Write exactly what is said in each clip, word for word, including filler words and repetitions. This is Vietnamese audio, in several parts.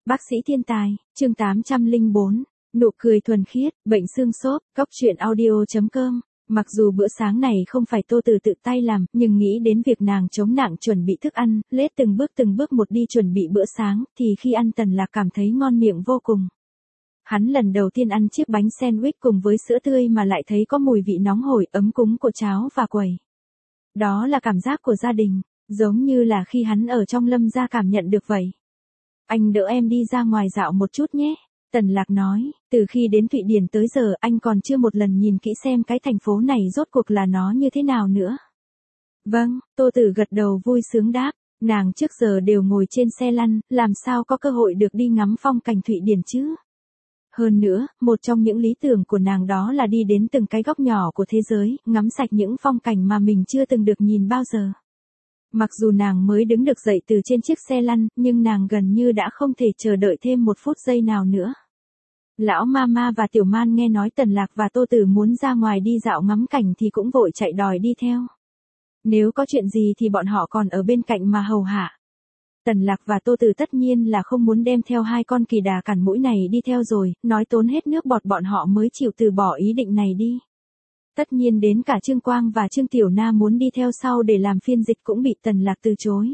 Bác sĩ thiên tài, chương tám trăm lẻ bốn, nụ cười thuần khiết, bệnh xương xốp, góc truyện audio chấm com. Mặc dù bữa sáng này không phải Tô Từ tự tay làm, nhưng nghĩ đến việc nàng chống nặng chuẩn bị thức ăn, lết từng bước từng bước một đi chuẩn bị bữa sáng, thì khi ăn Tần Lạc cảm thấy ngon miệng vô cùng. Hắn lần đầu tiên ăn chiếc bánh sandwich cùng với sữa tươi mà lại thấy có mùi vị nóng hổi ấm cúng của cháo và quẩy. Đó là cảm giác của gia đình, giống như là khi hắn ở trong Lâm gia cảm nhận được vậy. Anh đỡ em đi ra ngoài dạo một chút nhé. Tần Lạc nói, từ khi đến Thụy Điển tới giờ anh còn chưa một lần nhìn kỹ xem cái thành phố này rốt cuộc là nó như thế nào nữa. Vâng, Tô Tử gật đầu vui sướng đáp, nàng trước giờ đều ngồi trên xe lăn, làm sao có cơ hội được đi ngắm phong cảnh Thụy Điển chứ. Hơn nữa, một trong những lý tưởng của nàng đó là đi đến từng cái góc nhỏ của thế giới, ngắm sạch những phong cảnh mà mình chưa từng được nhìn bao giờ. Mặc dù nàng mới đứng được dậy từ trên chiếc xe lăn, nhưng nàng gần như đã không thể chờ đợi thêm một phút giây nào nữa. Lão Mama và Tiểu Man nghe nói Tần Lạc và Tô Tử muốn ra ngoài đi dạo ngắm cảnh thì cũng vội chạy đòi đi theo. Nếu có chuyện gì thì bọn họ còn ở bên cạnh mà hầu hạ. Tần Lạc và Tô Tử tất nhiên là không muốn đem theo hai con kỳ đà cản mũi này đi theo rồi, nói tốn hết nước bọt bọn họ mới chịu từ bỏ ý định này đi. Tất nhiên đến cả Trương Quang và Trương Tiểu Na muốn đi theo sau để làm phiên dịch cũng bị Tần Lạc từ chối.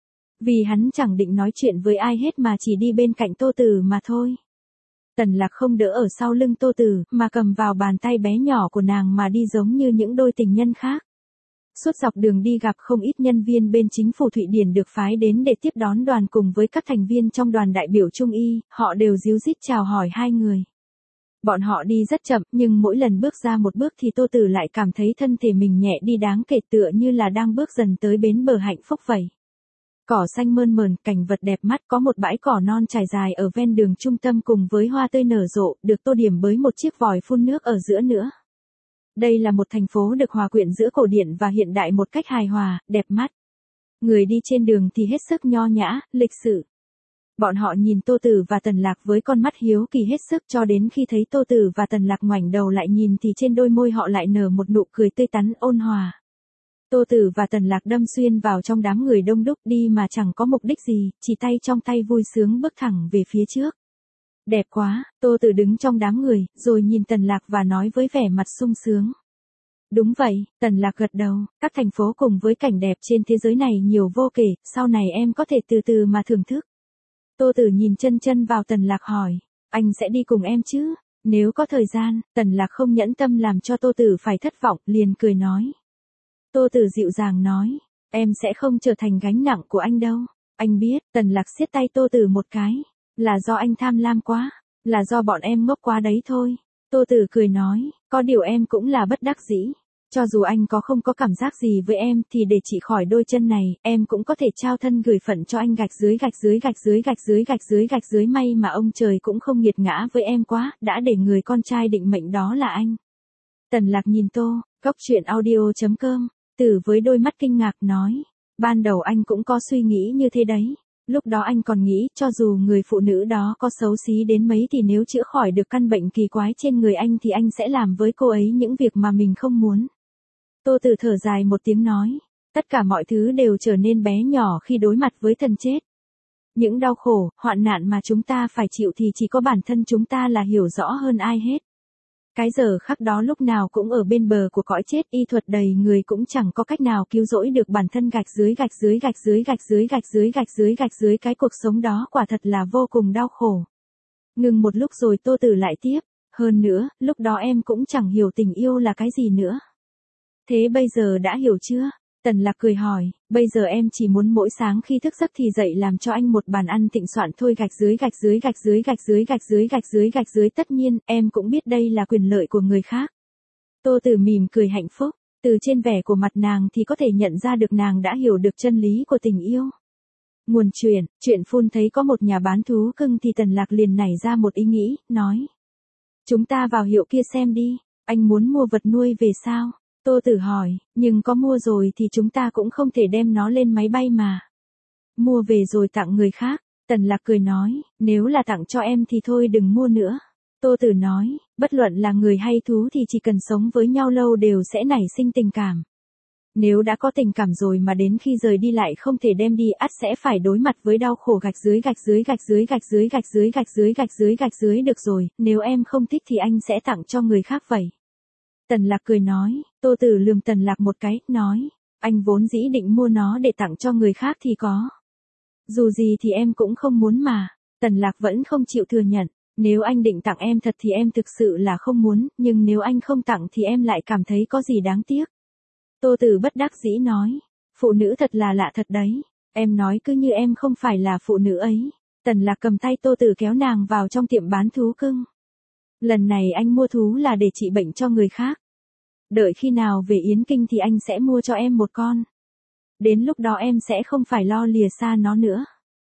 Vì hắn chẳng định nói chuyện với ai hết mà chỉ đi bên cạnh Tô Tử mà thôi. Tần Lạc không đỡ ở sau lưng Tô Tử, mà cầm vào bàn tay bé nhỏ của nàng mà đi giống như những đôi tình nhân khác. Suốt dọc đường đi gặp không ít nhân viên bên chính phủ Thụy Điển được phái đến để tiếp đón đoàn cùng với các thành viên trong đoàn đại biểu Trung y, họ đều díu dít chào hỏi hai người. Bọn họ đi rất chậm, nhưng mỗi lần bước ra một bước thì Tô Tử lại cảm thấy thân thể mình nhẹ đi đáng kể tựa như là đang bước dần tới bến bờ hạnh phúc vậy. Cỏ xanh mơn mởn, cảnh vật đẹp mắt, có một bãi cỏ non trải dài ở ven đường trung tâm cùng với hoa tươi nở rộ, được tô điểm với một chiếc vòi phun nước ở giữa nữa. Đây là một thành phố được hòa quyện giữa cổ điển và hiện đại một cách hài hòa, đẹp mắt. Người đi trên đường thì hết sức nho nhã, lịch sự. Bọn họ nhìn Tô Tử và Tần Lạc với con mắt hiếu kỳ hết sức cho đến khi thấy Tô Tử và Tần Lạc ngoảnh đầu lại nhìn thì trên đôi môi họ lại nở một nụ cười tươi tắn ôn hòa. Tô Tử và Tần Lạc đâm xuyên vào trong đám người đông đúc đi mà chẳng có mục đích gì, chỉ tay trong tay vui sướng bước thẳng về phía trước. Đẹp quá, Tô Tử đứng trong đám người, rồi nhìn Tần Lạc và nói với vẻ mặt sung sướng. Đúng vậy, Tần Lạc gật đầu, các thành phố cùng với cảnh đẹp trên thế giới này nhiều vô kể, sau này em có thể từ từ mà thưởng thức. Tô Tử nhìn chân chân vào Tần Lạc hỏi, anh sẽ đi cùng em chứ? Nếu có thời gian, Tần Lạc không nhẫn tâm làm cho Tô Tử phải thất vọng, liền cười nói. Tô Tử dịu dàng nói, em sẽ không trở thành gánh nặng của anh đâu. Anh biết, Tần Lạc siết tay Tô Tử một cái, là do anh tham lam quá, là do bọn em ngốc quá đấy thôi. Tô Tử cười nói, có điều em cũng là bất đắc dĩ. Cho dù anh có không có cảm giác gì với em thì để trị khỏi đôi chân này, em cũng có thể trao thân gửi phận cho anh gạch dưới gạch dưới gạch dưới gạch dưới gạch dưới gạch dưới may mà ông trời cũng không nghiệt ngã với em quá, đã để người con trai định mệnh đó là anh. Tần Lạc nhìn Tô, góc truyện audio chấm com, Tử với đôi mắt kinh ngạc nói, ban đầu anh cũng có suy nghĩ như thế đấy. Lúc đó anh còn nghĩ cho dù người phụ nữ đó có xấu xí đến mấy thì nếu chữa khỏi được căn bệnh kỳ quái trên người anh thì anh sẽ làm với cô ấy những việc mà mình không muốn. Tô Tử thở dài một tiếng nói, tất cả mọi thứ đều trở nên bé nhỏ khi đối mặt với thần chết. Những đau khổ, hoạn nạn mà chúng ta phải chịu thì chỉ có bản thân chúng ta là hiểu rõ hơn ai hết. Cái giờ khắc đó lúc nào cũng ở bên bờ của cõi chết, y thuật đầy người cũng chẳng có cách nào cứu rỗi được bản thân gạch dưới gạch dưới gạch dưới gạch dưới gạch dưới gạch dưới gạch dưới cái cuộc sống đó quả thật là vô cùng đau khổ. Ngừng một lúc rồi Tô Tử lại tiếp, hơn nữa, lúc đó em cũng chẳng hiểu tình yêu là cái gì nữa. Thế bây giờ đã hiểu chưa? Tần Lạc cười hỏi, bây giờ em chỉ muốn mỗi sáng khi thức giấc thì dậy làm cho anh một bàn ăn thịnh soạn thôi gạch dưới gạch dưới gạch dưới gạch dưới gạch dưới gạch dưới gạch dưới tất nhiên, em cũng biết đây là quyền lợi của người khác. Tô Tử mỉm cười hạnh phúc, từ trên vẻ của mặt nàng thì có thể nhận ra được nàng đã hiểu được chân lý của tình yêu. Nguồn chuyện, chuyện phun thấy có một nhà bán thú cưng thì Tần Lạc liền nảy ra một ý nghĩ, nói. Chúng ta vào hiệu kia xem đi, anh muốn mua vật nuôi về sao? Tô Tử hỏi, nhưng có mua rồi thì chúng ta cũng không thể đem nó lên máy bay mà. Mua về rồi tặng người khác, Tần Lạc cười nói, nếu là tặng cho em thì thôi đừng mua nữa. Tô Tử nói, bất luận là người hay thú thì chỉ cần sống với nhau lâu đều sẽ nảy sinh tình cảm. Nếu đã có tình cảm rồi mà đến khi rời đi lại không thể đem đi, ắt sẽ phải đối mặt với đau khổ gạch dưới gạch dưới gạch dưới gạch dưới gạch dưới gạch dưới gạch dưới gạch dưới được rồi, nếu em không thích thì anh sẽ tặng cho người khác vậy. Tần Lạc cười nói, Tô Tử lườm Tần Lạc một cái, nói, anh vốn dĩ định mua nó để tặng cho người khác thì có. Dù gì thì em cũng không muốn mà. Tần Lạc vẫn không chịu thừa nhận, nếu anh định tặng em thật thì em thực sự là không muốn, nhưng nếu anh không tặng thì em lại cảm thấy có gì đáng tiếc. Tô Tử bất đắc dĩ nói, phụ nữ thật là lạ thật đấy, em nói cứ như em không phải là phụ nữ ấy. Tần Lạc cầm tay Tô Tử kéo nàng vào trong tiệm bán thú cưng. Lần này anh mua thú là để trị bệnh cho người khác. Đợi khi nào về Yến Kinh thì anh sẽ mua cho em một con. Đến lúc đó em sẽ không phải lo lìa xa nó nữa.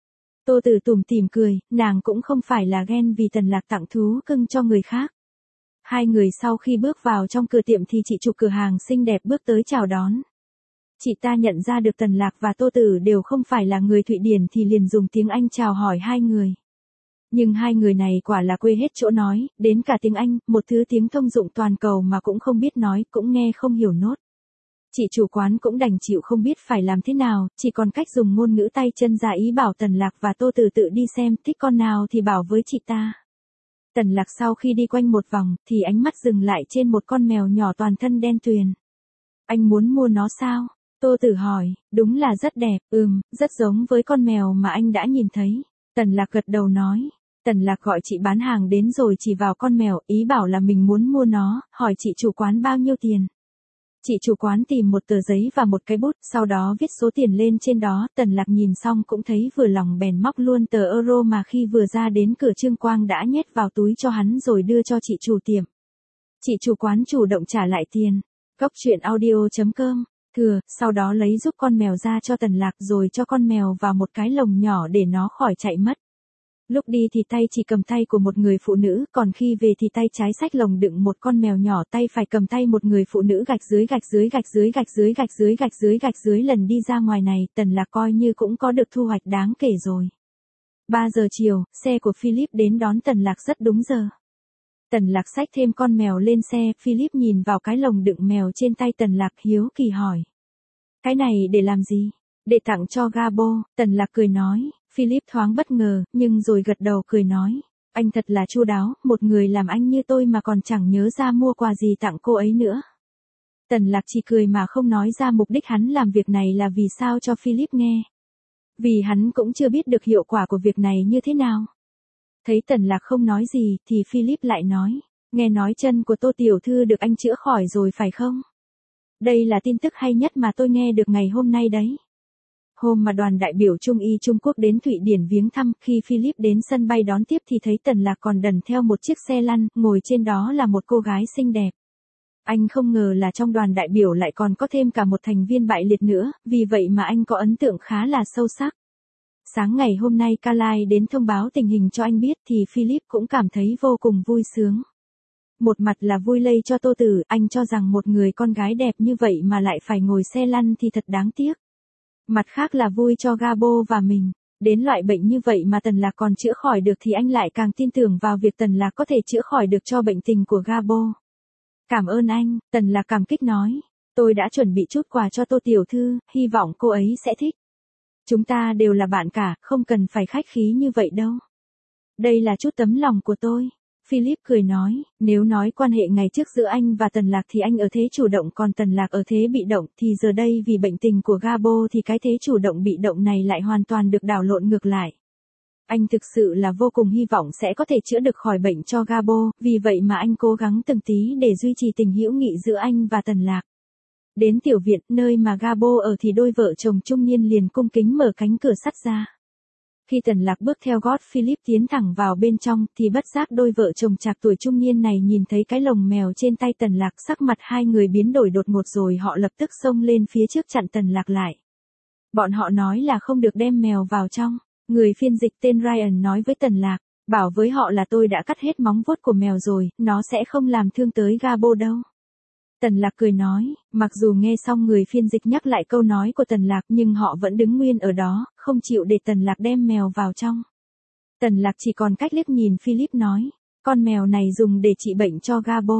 Tô Tử tủm tỉm cười, nàng cũng không phải là ghen vì Tần Lạc tặng thú cưng cho người khác. Hai người sau khi bước vào trong cửa tiệm thì chị chủ cửa hàng xinh đẹp bước tới chào đón. Chị ta nhận ra được Tần Lạc và Tô Tử đều không phải là người Thụy Điển thì liền dùng tiếng Anh chào hỏi hai người. Nhưng hai người này quả là quê hết chỗ nói, đến cả tiếng Anh, một thứ tiếng thông dụng toàn cầu mà cũng không biết nói, cũng nghe không hiểu nốt. Chị chủ quán cũng đành chịu không biết phải làm thế nào, chỉ còn cách dùng ngôn ngữ tay chân ra ý bảo Tần Lạc và Tô Tử tự đi xem, thích con nào thì bảo với chị ta. Tần Lạc sau khi đi quanh một vòng, thì ánh mắt dừng lại trên một con mèo nhỏ toàn thân đen tuyền. Anh muốn mua nó sao? Tô Tử hỏi, đúng là rất đẹp, ừm, rất giống với con mèo mà anh đã nhìn thấy. Tần Lạc gật đầu nói. Tần Lạc gọi chị bán hàng đến rồi chỉ vào con mèo, ý bảo là mình muốn mua nó, hỏi chị chủ quán bao nhiêu tiền. Chị chủ quán tìm một tờ giấy và một cái bút, sau đó viết số tiền lên trên đó, Tần Lạc nhìn xong cũng thấy vừa lòng bèn móc luôn tờ euro mà khi vừa ra đến cửa Trương Quang đã nhét vào túi cho hắn rồi đưa cho chị chủ tiệm. Chị chủ quán chủ động trả lại tiền. Cốc truyện audio chấm com, thừa, sau đó lấy giúp con mèo ra cho Tần Lạc rồi cho con mèo vào một cái lồng nhỏ để nó khỏi chạy mất. Lúc đi thì tay chỉ cầm tay của một người phụ nữ, còn khi về thì tay trái xách lồng đựng một con mèo nhỏ, tay phải cầm tay một người phụ nữ gạch dưới gạch dưới gạch dưới gạch dưới gạch dưới gạch dưới gạch dưới. Lần đi ra ngoài này, Tần Lạc coi như cũng có được thu hoạch đáng kể rồi. ba giờ chiều, xe của Philip đến đón Tần Lạc rất đúng giờ. Tần Lạc xách thêm con mèo lên xe, Philip nhìn vào cái lồng đựng mèo trên tay Tần Lạc hiếu kỳ hỏi. Cái này để làm gì? Để tặng cho Gabo, Tần Lạc cười nói. Philip thoáng bất ngờ, nhưng rồi gật đầu cười nói. Anh thật là chu đáo, một người làm anh như tôi mà còn chẳng nhớ ra mua quà gì tặng cô ấy nữa. Tần Lạc chỉ cười mà không nói ra mục đích hắn làm việc này là vì sao cho Philip nghe. Vì hắn cũng chưa biết được hiệu quả của việc này như thế nào. Thấy Tần Lạc không nói gì, thì Philip lại nói. Nghe nói chân của Tô tiểu thư được anh chữa khỏi rồi phải không? Đây là tin tức hay nhất mà tôi nghe được ngày hôm nay đấy. Hôm mà đoàn đại biểu Trung y Trung Quốc đến Thụy Điển viếng thăm, khi Philip đến sân bay đón tiếp thì thấy Tần Lạc còn đần theo một chiếc xe lăn, ngồi trên đó là một cô gái xinh đẹp. Anh không ngờ là trong đoàn đại biểu lại còn có thêm cả một thành viên bại liệt nữa, vì vậy mà anh có ấn tượng khá là sâu sắc. Sáng ngày hôm nay Carly đến thông báo tình hình cho anh biết thì Philip cũng cảm thấy vô cùng vui sướng. Một mặt là vui lây cho Tô Tử, anh cho rằng một người con gái đẹp như vậy mà lại phải ngồi xe lăn thì thật đáng tiếc. Mặt khác là vui cho Gabo và mình. Đến loại bệnh như vậy mà Tần Lạc còn chữa khỏi được thì anh lại càng tin tưởng vào việc Tần Lạc có thể chữa khỏi được cho bệnh tình của Gabo. Cảm ơn anh, Tần Lạc cảm kích nói. Tôi đã chuẩn bị chút quà cho Tô tiểu thư, hy vọng cô ấy sẽ thích. Chúng ta đều là bạn cả, không cần phải khách khí như vậy đâu. Đây là chút tấm lòng của tôi. Philip cười nói, nếu nói quan hệ ngày trước giữa anh và Tần Lạc thì anh ở thế chủ động còn Tần Lạc ở thế bị động, thì giờ đây vì bệnh tình của Gabo thì cái thế chủ động bị động này lại hoàn toàn được đảo lộn ngược lại. Anh thực sự là vô cùng hy vọng sẽ có thể chữa được khỏi bệnh cho Gabo, vì vậy mà anh cố gắng từng tí để duy trì tình hữu nghị giữa anh và Tần Lạc. Đến tiểu viện, nơi mà Gabo ở thì đôi vợ chồng trung niên liền cung kính mở cánh cửa sắt ra. Khi Tần Lạc bước theo gót Philip tiến thẳng vào bên trong, thì bất giác đôi vợ chồng trạc tuổi trung niên này nhìn thấy cái lồng mèo trên tay Tần Lạc, sắc mặt hai người biến đổi đột ngột rồi họ lập tức xông lên phía trước chặn Tần Lạc lại. Bọn họ nói là không được đem mèo vào trong. Người phiên dịch tên Ryan nói với Tần Lạc, bảo với họ là tôi đã cắt hết móng vuốt của mèo rồi, nó sẽ không làm thương tới Gabo đâu. Tần Lạc cười nói, mặc dù nghe xong người phiên dịch nhắc lại câu nói của Tần Lạc nhưng họ vẫn đứng nguyên ở đó, không chịu để Tần Lạc đem mèo vào trong. Tần Lạc chỉ còn cách liếc nhìn Philip nói, con mèo này dùng để trị bệnh cho Gabo.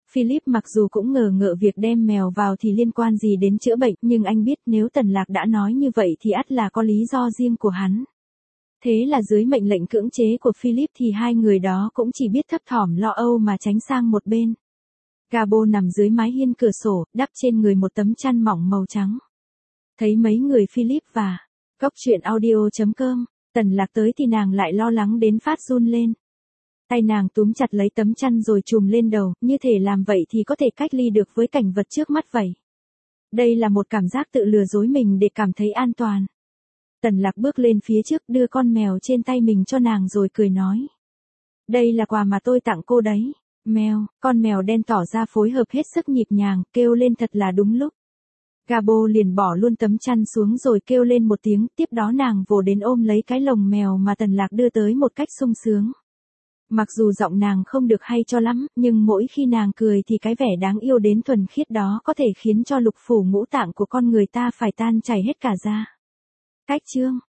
Philip mặc dù cũng ngờ ngợ việc đem mèo vào thì liên quan gì đến chữa bệnh, nhưng anh biết nếu Tần Lạc đã nói như vậy thì ắt là có lý do riêng của hắn. Thế là dưới mệnh lệnh cưỡng chế của Philip thì hai người đó cũng chỉ biết thấp thỏm lo âu mà tránh sang một bên. Gabo nằm dưới mái hiên cửa sổ, đắp trên người một tấm chăn mỏng màu trắng. Thấy mấy người Philip và Cốc truyện audio chấm com, Tần Lạc tới thì nàng lại lo lắng đến phát run lên. Tay nàng túm chặt lấy tấm chăn rồi trùm lên đầu, như thể làm vậy thì có thể cách ly được với cảnh vật trước mắt vậy. Đây là một cảm giác tự lừa dối mình để cảm thấy an toàn. Tần Lạc bước lên phía trước đưa con mèo trên tay mình cho nàng rồi cười nói. Đây là quà mà tôi tặng cô đấy. Mèo, con mèo đen tỏ ra phối hợp hết sức nhịp nhàng, kêu lên thật là đúng lúc. Gabo liền bỏ luôn tấm chăn xuống rồi kêu lên một tiếng, tiếp đó nàng vồ đến ôm lấy cái lồng mèo mà Tần Lạc đưa tới một cách sung sướng. Mặc dù giọng nàng không được hay cho lắm, nhưng mỗi khi nàng cười thì cái vẻ đáng yêu đến thuần khiết đó có thể khiến cho lục phủ ngũ tạng của con người ta phải tan chảy hết cả ra. Cách chương